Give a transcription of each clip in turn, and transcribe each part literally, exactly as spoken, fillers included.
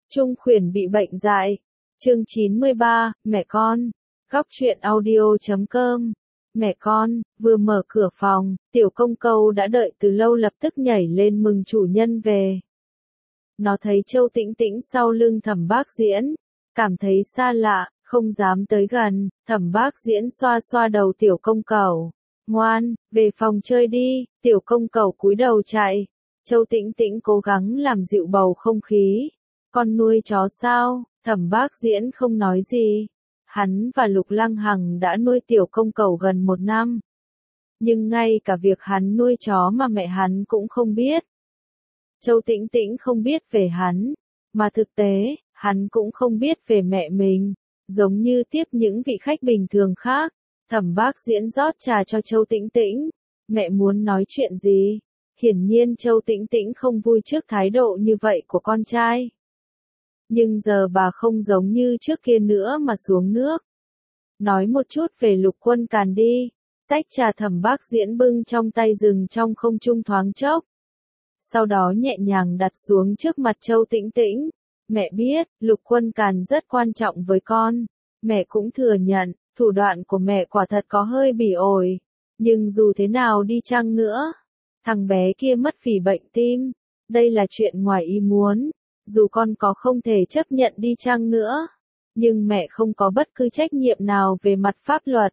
Trung Khuyển bị bệnh dại. Chương chín mươi ba, mẹ con. Góc truyện audio chấm com. Mẹ con, vừa mở cửa phòng, tiểu công câu đã đợi từ lâu lập tức nhảy lên mừng chủ nhân về. Nó thấy Châu Tĩnh Tĩnh sau lưng Thẩm Bác Diễn, cảm thấy xa lạ, không dám tới gần. Thẩm Bác Diễn xoa xoa đầu tiểu công cẩu. Ngoan, về phòng chơi đi. Tiểu công cẩu cúi đầu chạy. Châu Tĩnh Tĩnh cố gắng làm dịu bầu không khí. Con nuôi chó sao? Thẩm Bác Diễn không nói gì. Hắn và Lục Lăng Hằng đã nuôi tiểu công cẩu gần một năm. Nhưng ngay cả việc hắn nuôi chó mà mẹ hắn cũng không biết. Châu Tĩnh Tĩnh không biết về hắn, mà thực tế, hắn cũng không biết về mẹ mình. Giống như tiếp những vị khách bình thường khác, Thẩm Bác Diễn rót trà cho Châu Tĩnh Tĩnh. Mẹ muốn nói chuyện gì? Hiển nhiên Châu Tĩnh Tĩnh không vui trước thái độ như vậy của con trai. Nhưng giờ bà không giống như trước kia nữa mà xuống nước. Nói một chút về Lục Quân Càn đi. Tách trà Thẩm Bác Diễn bưng trong tay dừng trong không trung thoáng chốc. Sau đó nhẹ nhàng đặt xuống trước mặt Châu Tĩnh Tĩnh. Mẹ biết, Lục Quân Càn rất quan trọng với con. Mẹ cũng thừa nhận, thủ đoạn của mẹ quả thật có hơi bỉ ổi. Nhưng dù thế nào đi chăng nữa, thằng bé kia mất vì bệnh tim. Đây là chuyện ngoài ý muốn. Dù con có không thể chấp nhận đi chăng nữa, nhưng mẹ không có bất cứ trách nhiệm nào về mặt pháp luật.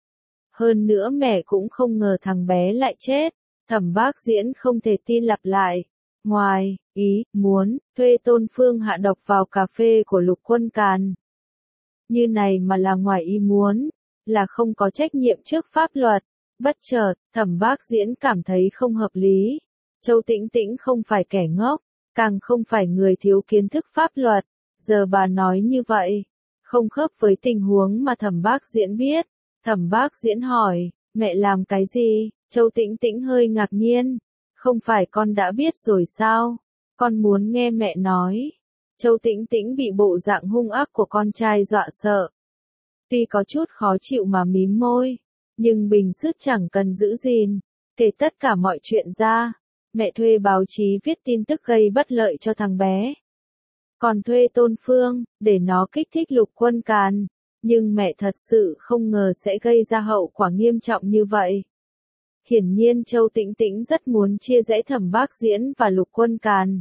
Hơn nữa mẹ cũng không ngờ thằng bé lại chết. Thẩm Bác Diễn không thể tin lặp lại. Ngoài ý muốn thuê Tôn Phương hạ độc vào cà phê của Lục Quân Càn. Như này mà là ngoài ý muốn, là không có trách nhiệm trước pháp luật. Bất chợt, Thẩm Bác Diễn cảm thấy không hợp lý. Châu Tĩnh Tĩnh không phải kẻ ngốc, càng không phải người thiếu kiến thức pháp luật. Giờ bà nói như vậy, không khớp với tình huống mà Thẩm Bác Diễn biết. Thẩm Bác Diễn hỏi, mẹ làm cái gì? Châu Tĩnh Tĩnh hơi ngạc nhiên. Không phải con đã biết rồi sao? Con muốn nghe mẹ nói. Châu Tĩnh Tĩnh bị bộ dạng hung ác của con trai dọa sợ. Tuy có chút khó chịu mà mím môi, nhưng bình sức chẳng cần giữ gìn. Kể tất cả mọi chuyện ra, mẹ thuê báo chí viết tin tức gây bất lợi cho thằng bé. Còn thuê Tôn Phương, để nó kích thích Lục Quân Càn. Nhưng mẹ thật sự không ngờ sẽ gây ra hậu quả nghiêm trọng như vậy. Hiển nhiên Châu Tĩnh Tĩnh rất muốn chia rẽ Thẩm Bác Diễn và Lục Quân Càn.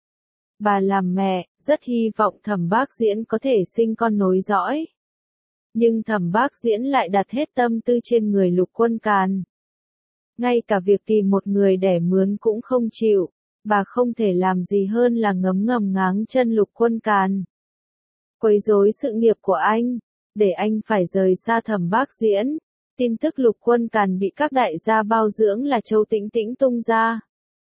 Bà làm mẹ, rất hy vọng Thẩm Bác Diễn có thể sinh con nối dõi. Nhưng Thẩm Bác Diễn lại đặt hết tâm tư trên người Lục Quân Càn. Ngay cả việc tìm một người đẻ mướn cũng không chịu, bà không thể làm gì hơn là ngấm ngầm ngáng chân Lục Quân Càn. Quấy rối sự nghiệp của anh, để anh phải rời xa Thẩm Bác Diễn. Tin tức Lục Quân Càn bị các đại gia bao dưỡng là Châu Tĩnh Tĩnh tung ra.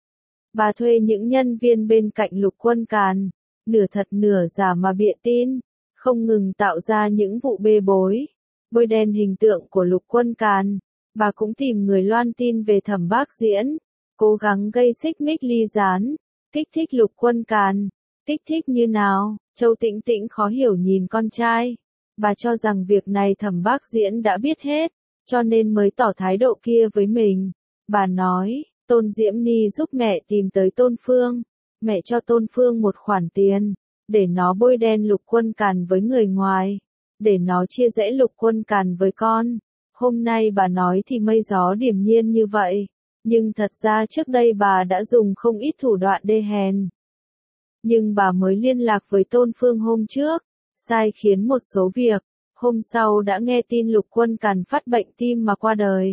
Bà thuê những nhân viên bên cạnh Lục Quân Càn, nửa thật nửa giả mà bịa tin, không ngừng tạo ra những vụ bê bối, bôi đen hình tượng của Lục Quân Càn. Bà cũng tìm người loan tin về Thẩm Bác Diễn, cố gắng gây xích mích ly gián, kích thích Lục Quân Càn. Kích thích như nào? Châu Tĩnh Tĩnh khó hiểu nhìn con trai. Bà cho rằng việc này Thẩm Bác Diễn đã biết hết, cho nên mới tỏ thái độ kia với mình. Bà nói, Tôn Diễm Ni giúp mẹ tìm tới Tôn Phương. Mẹ cho Tôn Phương một khoản tiền, để nó bôi đen Lục Quân Càn với người ngoài, để nó chia rẽ Lục Quân Càn với con. Hôm nay bà nói thì mây gió điềm nhiên như vậy, nhưng thật ra trước đây bà đã dùng không ít thủ đoạn đê hèn. Nhưng bà mới liên lạc với Tôn Phương hôm trước, sai khiến một số việc, hôm sau đã nghe tin Lục Quân Càn phát bệnh tim mà qua đời.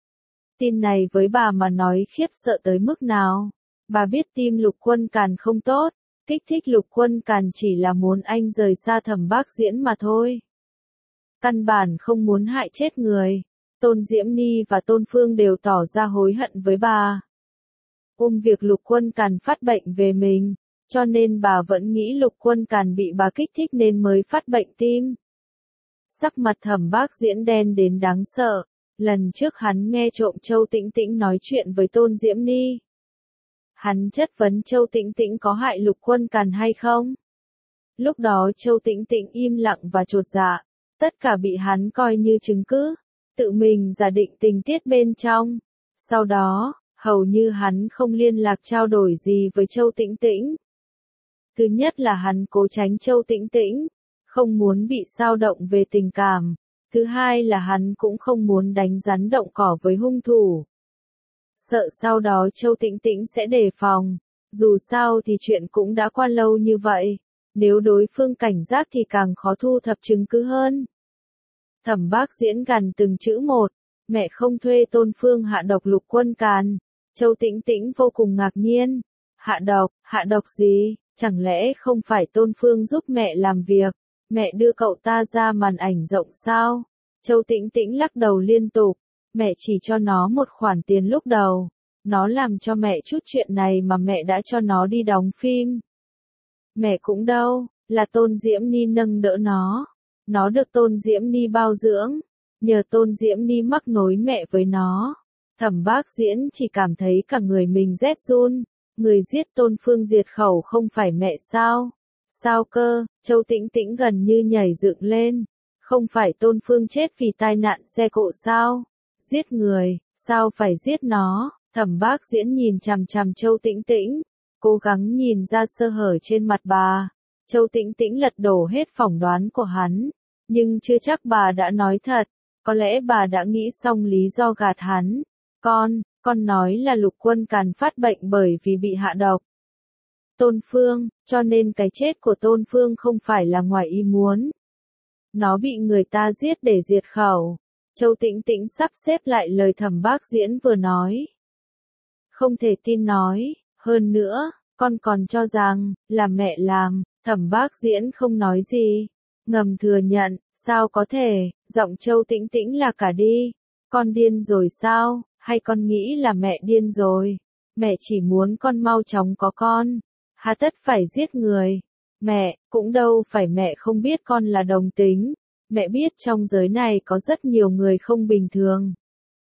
Tin này với bà mà nói khiếp sợ tới mức nào. Bà biết tim Lục Quân Càn không tốt, kích thích Lục Quân Càn chỉ là muốn anh rời xa Thẩm Bác Diễn mà thôi. Căn bản không muốn hại chết người. Tôn Diễm Ni và Tôn Phương đều tỏ ra hối hận với bà. Ôm việc Lục Quân Càn phát bệnh về mình, cho nên bà vẫn nghĩ Lục Quân Càn bị bà kích thích nên mới phát bệnh tim. Sắc mặt Thẩm Bác Diễn đen đến đáng sợ. Lần trước hắn nghe trộm Châu Tĩnh Tĩnh nói chuyện với Tôn Diễm Ni. Hắn chất vấn Châu Tĩnh Tĩnh có hại Lục Quân Càn hay không. Lúc đó Châu Tĩnh Tĩnh im lặng và chột dạ. Tất cả bị hắn coi như chứng cứ. Tự mình giả định tình tiết bên trong. Sau đó, hầu như hắn không liên lạc trao đổi gì với Châu Tĩnh Tĩnh. Thứ nhất là hắn cố tránh Châu Tĩnh Tĩnh, không muốn bị xao động về tình cảm. Thứ hai là hắn cũng không muốn đánh rắn động cỏ với hung thủ. Sợ sau đó Châu Tĩnh Tĩnh sẽ đề phòng. Dù sao thì chuyện cũng đã qua lâu như vậy. Nếu đối phương cảnh giác thì càng khó thu thập chứng cứ hơn. Thẩm Bác Diễn gằn từng chữ một. Mẹ không thuê Tôn Phương hạ độc Lục Quân Càn. Châu Tĩnh Tĩnh vô cùng ngạc nhiên. Hạ độc, hạ độc gì? Chẳng lẽ không phải Tôn Phương giúp mẹ làm việc? Mẹ đưa cậu ta ra màn ảnh rộng sao? Châu Tĩnh Tĩnh lắc đầu liên tục. Mẹ chỉ cho nó một khoản tiền lúc đầu. Nó làm cho mẹ chút chuyện này mà mẹ đã cho nó đi đóng phim. Mẹ cũng đâu, là Tôn Diễm Ni nâng đỡ nó. Nó được Tôn Diễm Ni bao dưỡng. Nhờ Tôn Diễm Ni mắc nối mẹ với nó. Thẩm Bác Diễn chỉ cảm thấy cả người mình rét run. Người giết Tôn Phương diệt khẩu không phải mẹ sao? Sao cơ? Châu Tĩnh Tĩnh gần như nhảy dựng lên. Không phải Tôn Phương chết vì tai nạn xe cộ sao? Giết người, sao phải giết nó? Thẩm Bác Diễn nhìn chằm chằm Châu Tĩnh Tĩnh, cố gắng nhìn ra sơ hở trên mặt bà. Châu Tĩnh Tĩnh lật đổ hết phỏng đoán của hắn, nhưng chưa chắc bà đã nói thật, có lẽ bà đã nghĩ xong lý do gạt hắn. Con, con nói là Lục Quân Càn phát bệnh bởi vì bị hạ độc. Tôn Phương, cho nên cái chết của Tôn Phương không phải là ngoài ý muốn. Nó bị người ta giết để diệt khẩu. Châu Tĩnh Tĩnh sắp xếp lại lời Thẩm Bác Diễn vừa nói. Không thể tin nói, hơn nữa, con còn cho rằng, là mẹ làm. Thẩm Bác Diễn không nói gì, ngầm thừa nhận, sao có thể, giọng Châu Tĩnh Tĩnh là cả đi. Con điên rồi sao, hay con nghĩ là mẹ điên rồi? Mẹ chỉ muốn con mau chóng có con, hà tất phải giết người. Mẹ, cũng đâu phải mẹ không biết con là đồng tính. Mẹ biết trong giới này có rất nhiều người không bình thường.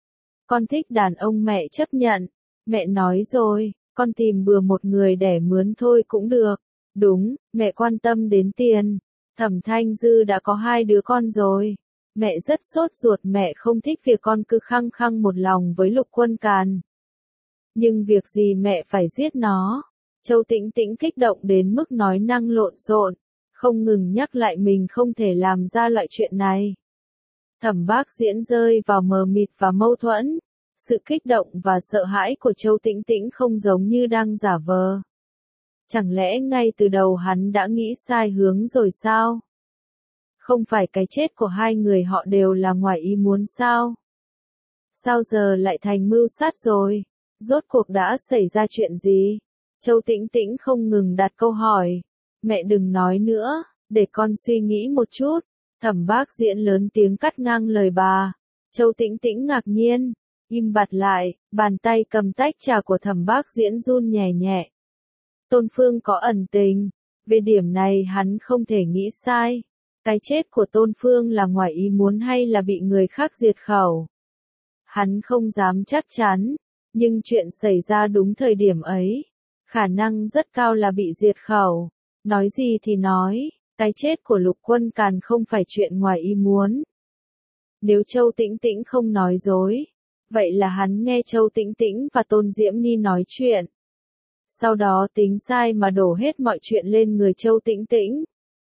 Con thích đàn ông mẹ chấp nhận. Mẹ nói rồi, con tìm bừa một người đẻ mướn thôi cũng được. Đúng, mẹ quan tâm đến tiền. Thẩm Thanh Dư đã có hai đứa con rồi. Mẹ rất sốt ruột, mẹ không thích việc con cứ khăng khăng một lòng với Lục Quân Càn. Nhưng việc gì mẹ phải giết nó? Châu Tĩnh Tĩnh kích động đến mức nói năng lộn xộn, không ngừng nhắc lại mình không thể làm ra loại chuyện này. Thẩm Bác Diễn rơi vào mờ mịt và mâu thuẫn. Sự kích động và sợ hãi của Châu Tĩnh Tĩnh không giống như đang giả vờ. Chẳng lẽ ngay từ đầu hắn đã nghĩ sai hướng rồi sao? Không phải cái chết của hai người họ đều là ngoài ý muốn sao? Sao giờ lại thành mưu sát rồi? Rốt cuộc đã xảy ra chuyện gì? Châu Tĩnh Tĩnh không ngừng đặt câu hỏi. Mẹ đừng nói nữa, để con suy nghĩ một chút. Thẩm Bác Diễn lớn tiếng cắt ngang lời bà. Châu Tĩnh Tĩnh ngạc nhiên, im bặt lại, bàn tay cầm tách trà của Thẩm Bác Diễn run nhẹ nhẹ. Tôn Phương có ẩn tình, về điểm này hắn không thể nghĩ sai. Cái chết của Tôn Phương là ngoài ý muốn hay là bị người khác diệt khẩu? Hắn không dám chắc chắn, nhưng chuyện xảy ra đúng thời điểm ấy, khả năng rất cao là bị diệt khẩu. Nói gì thì nói, cái chết của Lục Quân Càn không phải chuyện ngoài ý muốn. Nếu Châu Tĩnh Tĩnh không nói dối, vậy là hắn nghe Châu Tĩnh Tĩnh và Tôn Diễm Ni nói chuyện. Sau đó tính sai mà đổ hết mọi chuyện lên người Châu Tĩnh Tĩnh.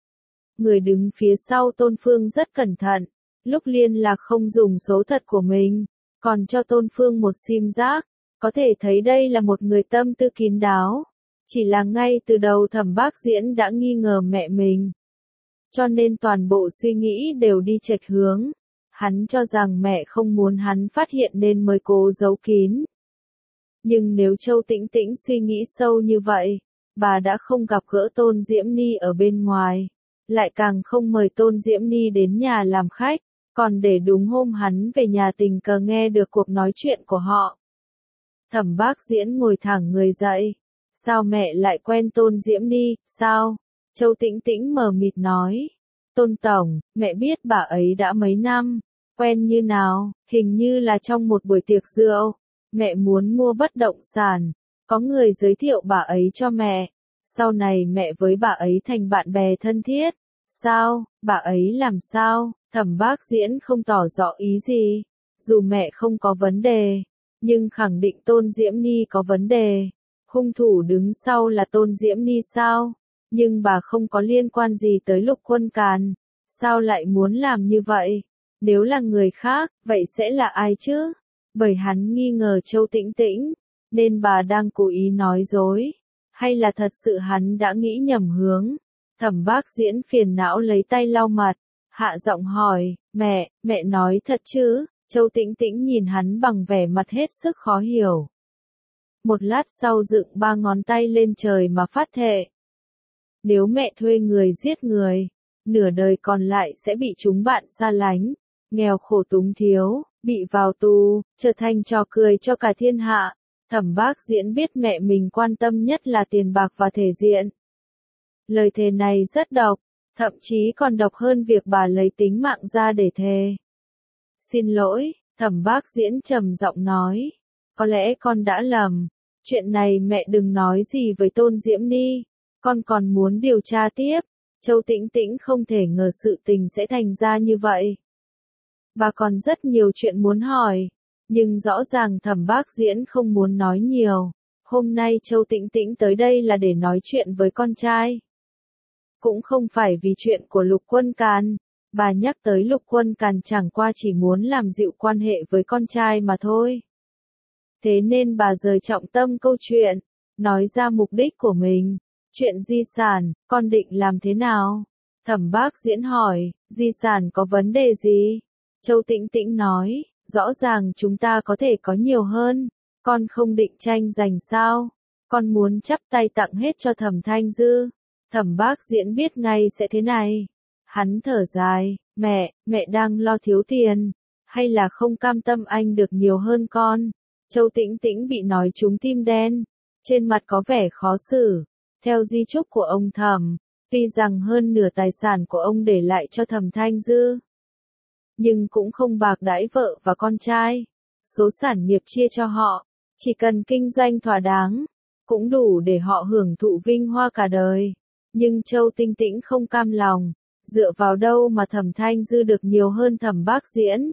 Người đứng phía sau Tôn Phương rất cẩn thận, lúc liên lạc không dùng số thật của mình, còn cho Tôn Phương một sim giác, có thể thấy đây là một người tâm tư kín đáo. Chỉ là ngay từ đầu Thẩm Bác Diễn đã nghi ngờ mẹ mình, cho nên toàn bộ suy nghĩ đều đi chệch hướng. Hắn cho rằng mẹ không muốn hắn phát hiện nên mới cố giấu kín. Nhưng nếu Châu Tĩnh Tĩnh suy nghĩ sâu như vậy, bà đã không gặp gỡ Tôn Diễm Ni ở bên ngoài, lại càng không mời Tôn Diễm Ni đến nhà làm khách, còn để đúng hôm hắn về nhà tình cờ nghe được cuộc nói chuyện của họ. Thẩm Bác Diễn ngồi thẳng người dậy. Sao mẹ lại quen Tôn Diễm Ni, sao? Châu Tĩnh Tĩnh mờ mịt nói. Tôn Tổng, mẹ biết bà ấy đã mấy năm. Quen như nào? Hình như là trong một buổi tiệc rượu. Mẹ muốn mua bất động sản. Có người giới thiệu bà ấy cho mẹ. Sau này mẹ với bà ấy thành bạn bè thân thiết. Sao? Bà ấy làm sao? Thẩm Bác Diễn không tỏ rõ ý gì. Dù mẹ không có vấn đề, nhưng khẳng định Tôn Diễm Ni có vấn đề. Hung thủ đứng sau là Tôn Diễm Ni sao? Nhưng bà không có liên quan gì tới Lục Quân Càn. Sao lại muốn làm như vậy? Nếu là người khác, vậy sẽ là ai chứ? Bởi hắn nghi ngờ Châu Tĩnh Tĩnh, nên bà đang cố ý nói dối. Hay là thật sự hắn đã nghĩ nhầm hướng? Thẩm Bác Diễn phiền não lấy tay lau mặt, hạ giọng hỏi, mẹ, mẹ nói thật chứ? Châu Tĩnh Tĩnh nhìn hắn bằng vẻ mặt hết sức khó hiểu. Một lát sau dựng ba ngón tay lên trời mà phát thệ. Nếu mẹ thuê người giết người, nửa đời còn lại sẽ bị chúng bạn xa lánh, nghèo khổ túng thiếu, bị vào tù, trở thành trò cười cho cả thiên hạ. Thẩm Bác Diễn biết mẹ mình quan tâm nhất là tiền bạc và thể diện. Lời thề này rất độc, thậm chí còn độc hơn việc bà lấy tính mạng ra để thề. Xin lỗi, Thẩm Bác Diễn trầm giọng nói, có lẽ con đã lầm, chuyện này mẹ đừng nói gì với Tôn Diễm Ni, con còn muốn điều tra tiếp. Châu Tĩnh Tĩnh không thể ngờ sự tình sẽ thành ra như vậy. Bà còn rất nhiều chuyện muốn hỏi, nhưng rõ ràng Thẩm Bác Diễn không muốn nói nhiều. Hôm nay Châu Tĩnh Tĩnh tới đây là để nói chuyện với con trai. Cũng không phải vì chuyện của Lục Quân Càn, bà nhắc tới Lục Quân Càn chẳng qua chỉ muốn làm dịu quan hệ với con trai mà thôi. Thế nên bà rời trọng tâm câu chuyện, nói ra mục đích của mình. Chuyện di sản, con định làm thế nào? Thẩm Bác Diễn hỏi, di sản có vấn đề gì? Châu Tĩnh Tĩnh nói, rõ ràng chúng ta có thể có nhiều hơn, con không định tranh giành sao? Con muốn chắp tay tặng hết cho Thẩm Thanh Dư. Thẩm Bác Diễn biết ngay sẽ thế này. Hắn thở dài, mẹ, mẹ đang lo thiếu tiền, hay là không cam tâm anh được nhiều hơn con? Châu Tĩnh Tĩnh bị nói trúng tim đen, trên mặt có vẻ khó xử. Theo di chúc của ông Thẩm, tuy rằng hơn nửa tài sản của ông để lại cho Thẩm Thanh Dư, nhưng cũng không bạc đãi vợ và con trai. Số sản nghiệp chia cho họ, chỉ cần kinh doanh thỏa đáng, cũng đủ để họ hưởng thụ vinh hoa cả đời. Nhưng Châu Tĩnh Tĩnh không cam lòng, dựa vào đâu mà Thẩm Thanh Dư được nhiều hơn Thẩm Bác Diễn.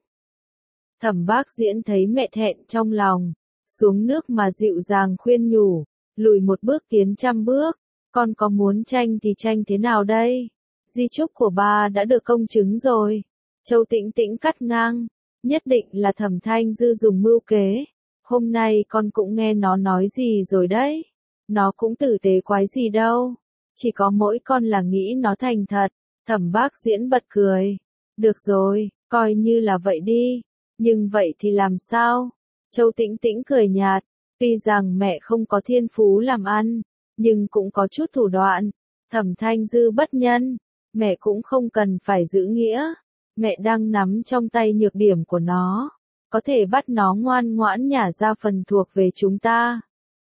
Thẩm Bác Diễn thấy mẹ thẹn trong lòng, xuống nước mà dịu dàng khuyên nhủ, lùi một bước tiến trăm bước, con có muốn tranh thì tranh thế nào đây? Di chúc của bà đã được công chứng rồi. Châu Tĩnh Tĩnh cắt ngang, nhất định là Thẩm Thanh Dư dùng mưu kế. Hôm nay con cũng nghe nó nói gì rồi đấy. Nó cũng tử tế quái gì đâu. Chỉ có mỗi con là nghĩ nó thành thật. Thẩm Bác Diễn bật cười. Được rồi, coi như là vậy đi. Nhưng vậy thì làm sao? Châu Tĩnh Tĩnh cười nhạt. Tuy rằng mẹ không có thiên phú làm ăn, nhưng cũng có chút thủ đoạn. Thẩm Thanh Dư bất nhân, mẹ cũng không cần phải giữ nghĩa. Mẹ đang nắm trong tay nhược điểm của nó, có thể bắt nó ngoan ngoãn nhả ra phần thuộc về chúng ta.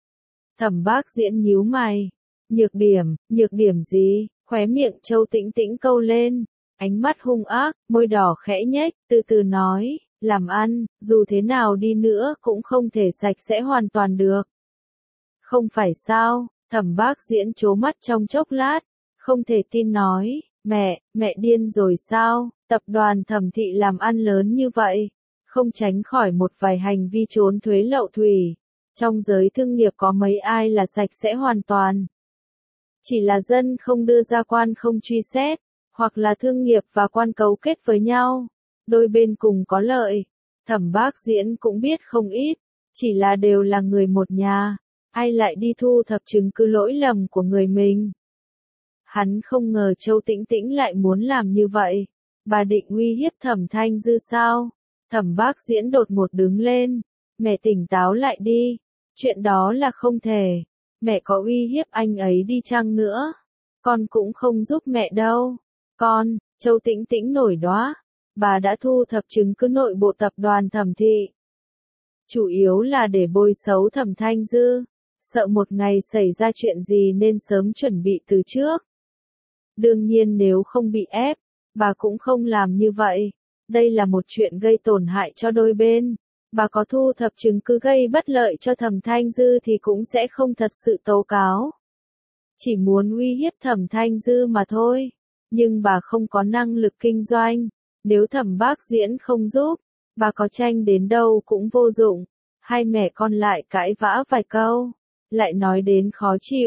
Thẩm Bác Diễn nhíu mày. Nhược điểm, nhược điểm gì? Khóe miệng Châu Tĩnh Tĩnh câu lên, ánh mắt hung ác, môi đỏ khẽ nhếch, từ từ nói, làm ăn, dù thế nào đi nữa cũng không thể sạch sẽ hoàn toàn được. Không phải sao? Thẩm Bác Diễn trố mắt trong chốc lát, không thể tin nói, mẹ, mẹ điên rồi sao? Tập đoàn Thẩm Thị làm ăn lớn như vậy, không tránh khỏi một vài hành vi trốn thuế lậu thủy. Trong giới thương nghiệp có mấy ai là sạch sẽ hoàn toàn? Chỉ là dân không đưa ra quan không truy xét, hoặc là thương nghiệp và quan cấu kết với nhau, đôi bên cùng có lợi. Thẩm Bác Diễn cũng biết không ít, chỉ là đều là người một nhà, ai lại đi thu thập chứng cứ lỗi lầm của người mình. Hắn không ngờ Châu Tĩnh Tĩnh lại muốn làm như vậy. Bà định uy hiếp Thẩm Thanh Dư sao? Thẩm Bác Diễn đột ngột đứng lên. Mẹ tỉnh táo lại đi. Chuyện đó là không thể. Mẹ có uy hiếp anh ấy đi chăng nữa, con cũng không giúp mẹ đâu. Con, Châu Tĩnh Tĩnh nổi đoá. Bà đã thu thập chứng cứ nội bộ tập đoàn Thẩm Thị. Chủ yếu là để bôi xấu Thẩm Thanh Dư. Sợ một ngày xảy ra chuyện gì nên sớm chuẩn bị từ trước. Đương nhiên nếu không bị ép, bà cũng không làm như vậy. Đây là một chuyện gây tổn hại cho đôi bên. Bà có thu thập chứng cứ gây bất lợi cho Thẩm Thanh Dư thì cũng sẽ không thật sự tố cáo. Chỉ muốn uy hiếp Thẩm Thanh Dư mà thôi. Nhưng bà không có năng lực kinh doanh. Nếu Thẩm Bác Diễn không giúp, bà có tranh đến đâu cũng vô dụng. Hai mẹ con lại cãi vã vài câu, lại nói đến khó chịu.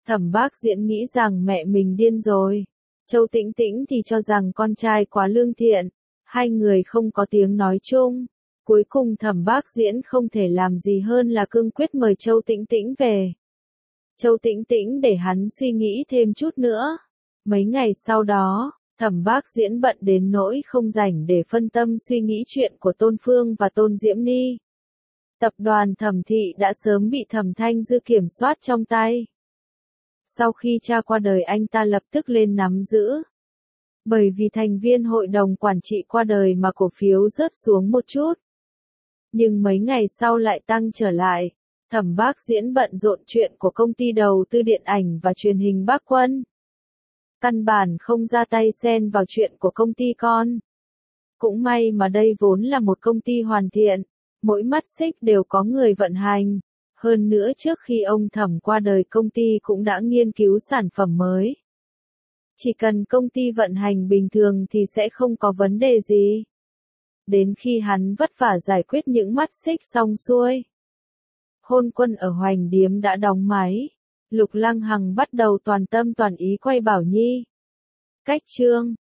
Thẩm Bác Diễn nghĩ rằng mẹ mình điên rồi. Châu Tĩnh Tĩnh thì cho rằng con trai quá lương thiện. Hai người không có tiếng nói chung. Cuối cùng Thẩm Bác Diễn không thể làm gì hơn là cương quyết mời Châu Tĩnh Tĩnh về. Châu Tĩnh Tĩnh để hắn suy nghĩ thêm chút nữa. Mấy ngày sau đó, Thẩm Bác Diễn bận đến nỗi không rảnh để phân tâm suy nghĩ chuyện của Tôn Phương và Tôn Diễm Ni. Tập đoàn Thẩm Thị đã sớm bị Thẩm Thanh Dư kiểm soát trong tay. Sau khi cha qua đời anh ta lập tức lên nắm giữ. Bởi vì thành viên hội đồng quản trị qua đời mà cổ phiếu rớt xuống một chút. Nhưng mấy ngày sau lại tăng trở lại. Thẩm Bác Diễn bận rộn chuyện của công ty đầu tư điện ảnh và truyền hình Bác Quân. Căn bản không ra tay xen vào chuyện của công ty con. Cũng may mà đây vốn là một công ty hoàn thiện. Mỗi mắt xích đều có người vận hành. Hơn nữa trước khi ông Thẩm qua đời công ty cũng đã nghiên cứu sản phẩm mới. Chỉ cần công ty vận hành bình thường thì sẽ không có vấn đề gì. Đến khi hắn vất vả giải quyết những mắt xích xong xuôi. Hôn Quân ở Hoành Điếm đã đóng máy. Lục Lăng Hằng bắt đầu toàn tâm toàn ý quay Bảo Nhi. Cách chương